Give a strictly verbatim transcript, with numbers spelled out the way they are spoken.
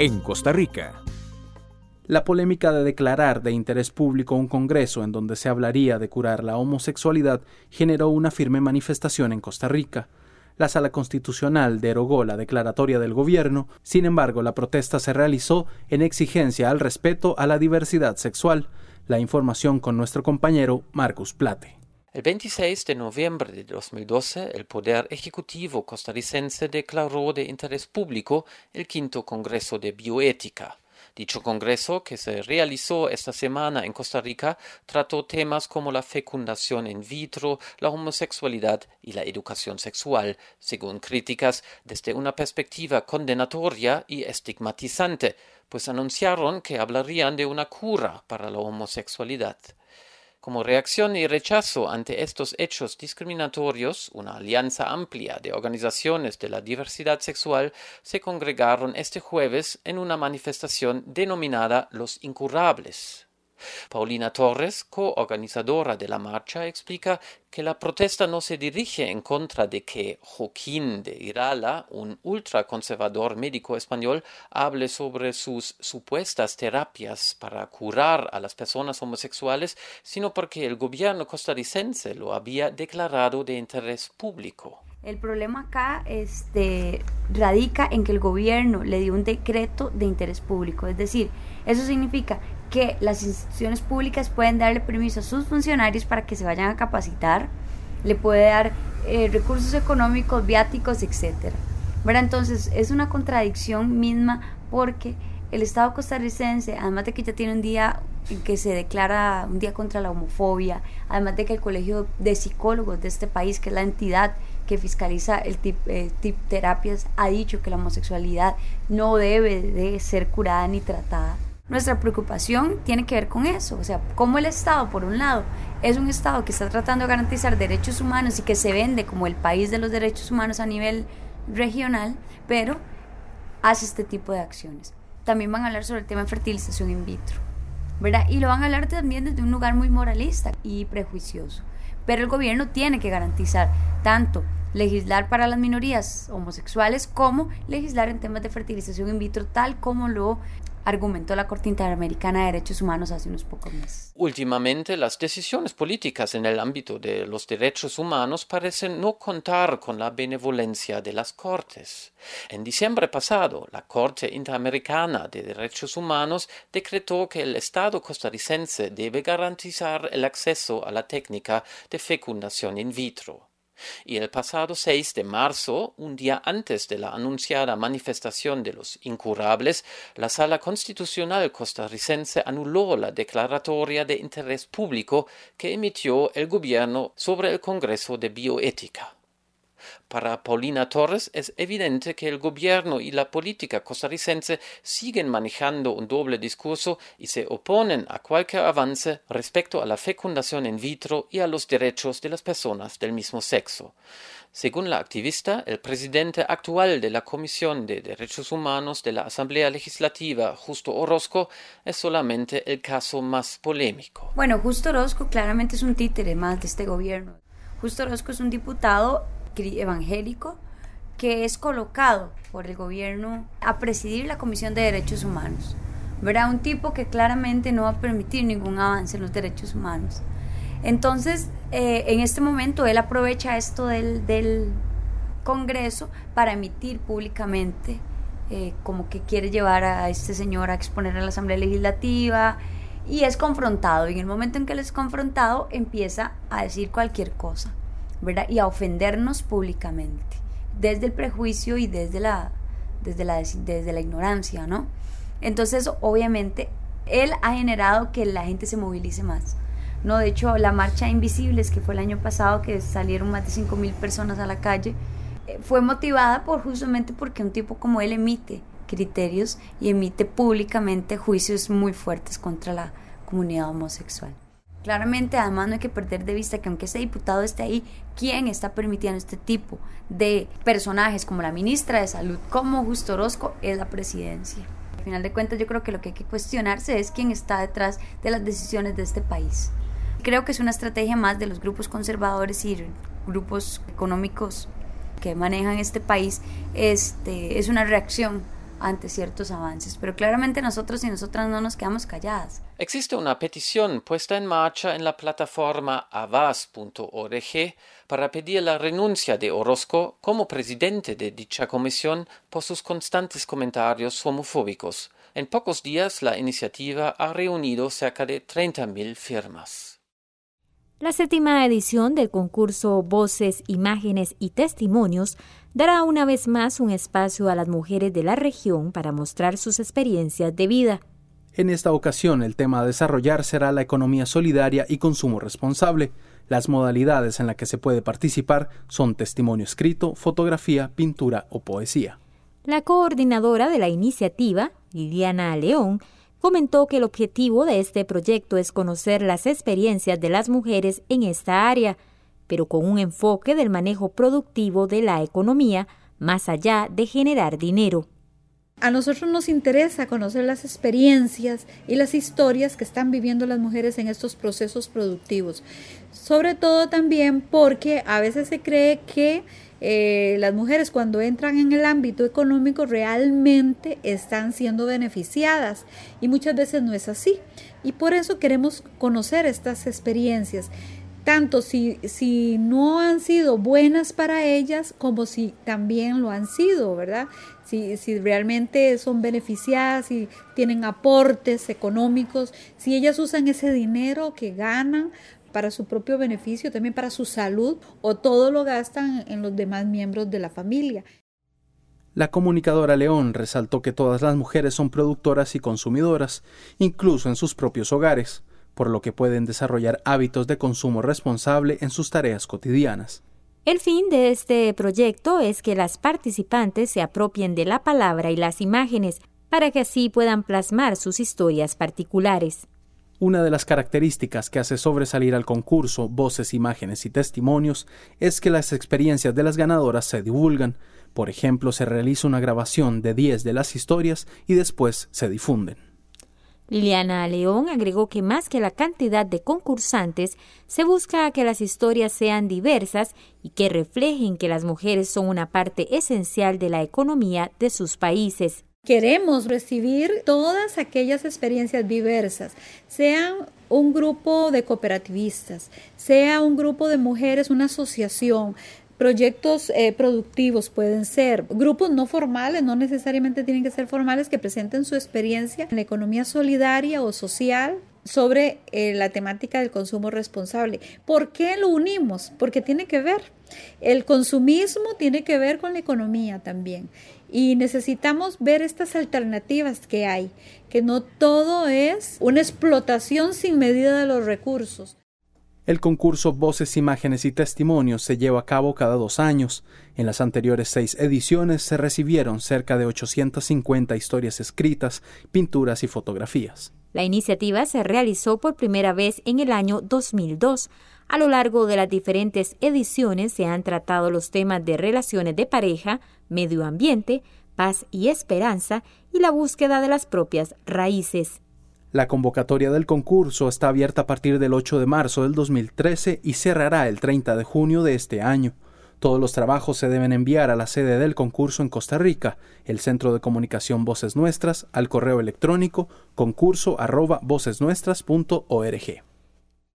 en Costa Rica. La polémica de declarar de interés público un congreso en donde se hablaría de curar la homosexualidad generó una firme manifestación en Costa Rica. La Sala Constitucional derogó la declaratoria del gobierno, sin embargo la protesta se realizó en exigencia al respeto a la diversidad sexual. La información con nuestro compañero Marcus Plate. El veintiséis de noviembre de dos mil doce, el Poder Ejecutivo costarricense declaró de interés público el quinto Congreso de Bioética. Dicho congreso, que se realizó esta semana en Costa Rica, trató temas como la fecundación in vitro, la homosexualidad y la educación sexual, según críticas desde una perspectiva condenatoria y estigmatizante, pues anunciaron que hablarían de una cura para la homosexualidad. Como reacción y rechazo ante estos hechos discriminatorios, una alianza amplia de organizaciones de la diversidad sexual se congregaron este jueves en una manifestación denominada Los Incurables. Paulina Torres, coorganizadora de la marcha, explica que la protesta no se dirige en contra de que Joaquín de Irala, un ultraconservador médico español, hable sobre sus supuestas terapias para curar a las personas homosexuales, sino porque el gobierno costarricense lo había declarado de interés público. El problema acá este, radica en que el gobierno le dio un decreto de interés público, es decir, eso significa que las instituciones públicas pueden darle permiso a sus funcionarios para que se vayan a capacitar, le puede dar eh, recursos económicos, viáticos, etcétera. ¿Verdad? Entonces es una contradicción misma porque el Estado costarricense, además de que ya tiene un día que se declara un día contra la homofobia, además de que el Colegio de Psicólogos de este país, que es la entidad que fiscaliza el tip, eh, tip terapias, ha dicho que la homosexualidad no debe de ser curada ni tratada. Nuestra preocupación tiene que ver con eso, o sea, cómo el Estado, por un lado, es un Estado que está tratando de garantizar derechos humanos y que se vende como el país de los derechos humanos a nivel regional, pero hace este tipo de acciones. También van a hablar sobre el tema de fertilización in vitro, ¿verdad? Y lo van a hablar también desde un lugar muy moralista y prejuicioso. Pero el gobierno tiene que garantizar tanto legislar para las minorías homosexuales como legislar en temas de fertilización in vitro, tal como lo argumentó la Corte Interamericana de Derechos Humanos hace unos pocos meses. Últimamente, las decisiones políticas en el ámbito de los derechos humanos parecen no contar con la benevolencia de las Cortes. En diciembre pasado, la Corte Interamericana de Derechos Humanos decretó que el Estado costarricense debe garantizar el acceso a la técnica de fecundación in vitro. Y el pasado seis de marzo, un día antes de la anunciada manifestación de los Incurables, la Sala Constitucional costarricense anuló la declaratoria de interés público que emitió el gobierno sobre el Congreso de Bioética. Para Paulina Torres es evidente que el gobierno y la política costarricense siguen manejando un doble discurso y se oponen a cualquier avance respecto a la fecundación in vitro y a los derechos de las personas del mismo sexo. Según la activista, el presidente actual de la Comisión de Derechos Humanos de la Asamblea Legislativa, Justo Orozco, es solamente el caso más polémico. Bueno, Justo Orozco claramente es un títere más de este gobierno. Justo Orozco es un diputado evangélico que es colocado por el gobierno a presidir la Comisión de Derechos Humanos, ¿verdad? Un tipo que claramente no va a permitir ningún avance en los derechos humanos. Entonces, eh, en este momento él aprovecha esto del, del Congreso para emitir públicamente eh, como que quiere llevar a este señor a exponer a la Asamblea Legislativa, y es confrontado, y en el momento en que él es confrontado empieza a decir cualquier cosa, ¿verdad? Y a ofendernos públicamente, desde el prejuicio y desde la, desde la, desde la ignorancia, ¿no? Entonces, obviamente, él ha generado que la gente se movilice más, ¿no? De hecho, la marcha Invisibles, que fue el año pasado, que salieron más de cinco mil personas a la calle, fue motivada por justamente porque un tipo como él emite criterios y emite públicamente juicios muy fuertes contra la comunidad homosexual. Claramente, además, no hay que perder de vista que aunque ese diputado esté ahí, ¿quién está permitiendo este tipo de personajes como la ministra de Salud, como Justo Orozco? Es la presidencia. Al final de cuentas, yo creo que lo que hay que cuestionarse es quién está detrás de las decisiones de este país. Creo que es una estrategia más de los grupos conservadores y grupos económicos que manejan este país. Este, es una reacción ante ciertos avances. Pero claramente nosotros y nosotras no nos quedamos calladas. Existe una petición puesta en marcha en la plataforma avaz punto org para pedir la renuncia de Orozco como presidente de dicha comisión por sus constantes comentarios homofóbicos. En pocos días la iniciativa ha reunido cerca de treinta mil firmas. La séptima edición del concurso Voces, Imágenes y Testimonios dará una vez más un espacio a las mujeres de la región para mostrar sus experiencias de vida. En esta ocasión, el tema a desarrollar será la economía solidaria y consumo responsable. Las modalidades en las que se puede participar son testimonio escrito, fotografía, pintura o poesía. La coordinadora de la iniciativa, Liliana León, comentó que el objetivo de este proyecto es conocer las experiencias de las mujeres en esta área, pero con un enfoque del manejo productivo de la economía, más allá de generar dinero. A nosotros nos interesa conocer las experiencias y las historias que están viviendo las mujeres en estos procesos productivos, sobre todo también porque a veces se cree que eh, las mujeres cuando entran en el ámbito económico realmente están siendo beneficiadas y muchas veces no es así, y por eso queremos conocer estas experiencias, tanto si, si no han sido buenas para ellas como si también lo han sido, ¿verdad? Si, si realmente son beneficiadas, si tienen aportes económicos, si ellas usan ese dinero que ganan para su propio beneficio, también para su salud, o todo lo gastan en los demás miembros de la familia. La comunicadora León resaltó que todas las mujeres son productoras y consumidoras, incluso en sus propios hogares, por lo que pueden desarrollar hábitos de consumo responsable en sus tareas cotidianas. El fin de este proyecto es que las participantes se apropien de la palabra y las imágenes para que así puedan plasmar sus historias particulares. Una de las características que hace sobresalir al concurso Voces, Imágenes y Testimonios es que las experiencias de las ganadoras se divulgan. Por ejemplo, se realiza una grabación de diez de las historias y después se difunden. Liliana León agregó que más que la cantidad de concursantes, se busca que las historias sean diversas y que reflejen que las mujeres son una parte esencial de la economía de sus países. Queremos recibir todas aquellas experiencias diversas, sean un grupo de cooperativistas, sea un grupo de mujeres, una asociación, proyectos eh, productivos pueden ser, grupos no formales, no necesariamente tienen que ser formales, que presenten su experiencia en la economía solidaria o social sobre eh, la temática del consumo responsable. ¿Por qué lo unimos? Porque tiene que ver. El consumismo tiene que ver con la economía también. Y necesitamos ver estas alternativas que hay, que no todo es una explotación sin medida de los recursos. El concurso Voces, Imágenes y Testimonios se lleva a cabo cada dos años. En las anteriores seis ediciones se recibieron cerca de ochocientas cincuenta historias escritas, pinturas y fotografías. La iniciativa se realizó por primera vez en el año dos mil dos. A lo largo de las diferentes ediciones se han tratado los temas de relaciones de pareja, medio ambiente, paz y esperanza y la búsqueda de las propias raíces. La convocatoria del concurso está abierta a partir del ocho de marzo del dos mil trece y cerrará el treinta de junio de este año. Todos los trabajos se deben enviar a la sede del concurso en Costa Rica, el Centro de Comunicación Voces Nuestras, al correo electrónico concurso arroba vocesnuestras punto org.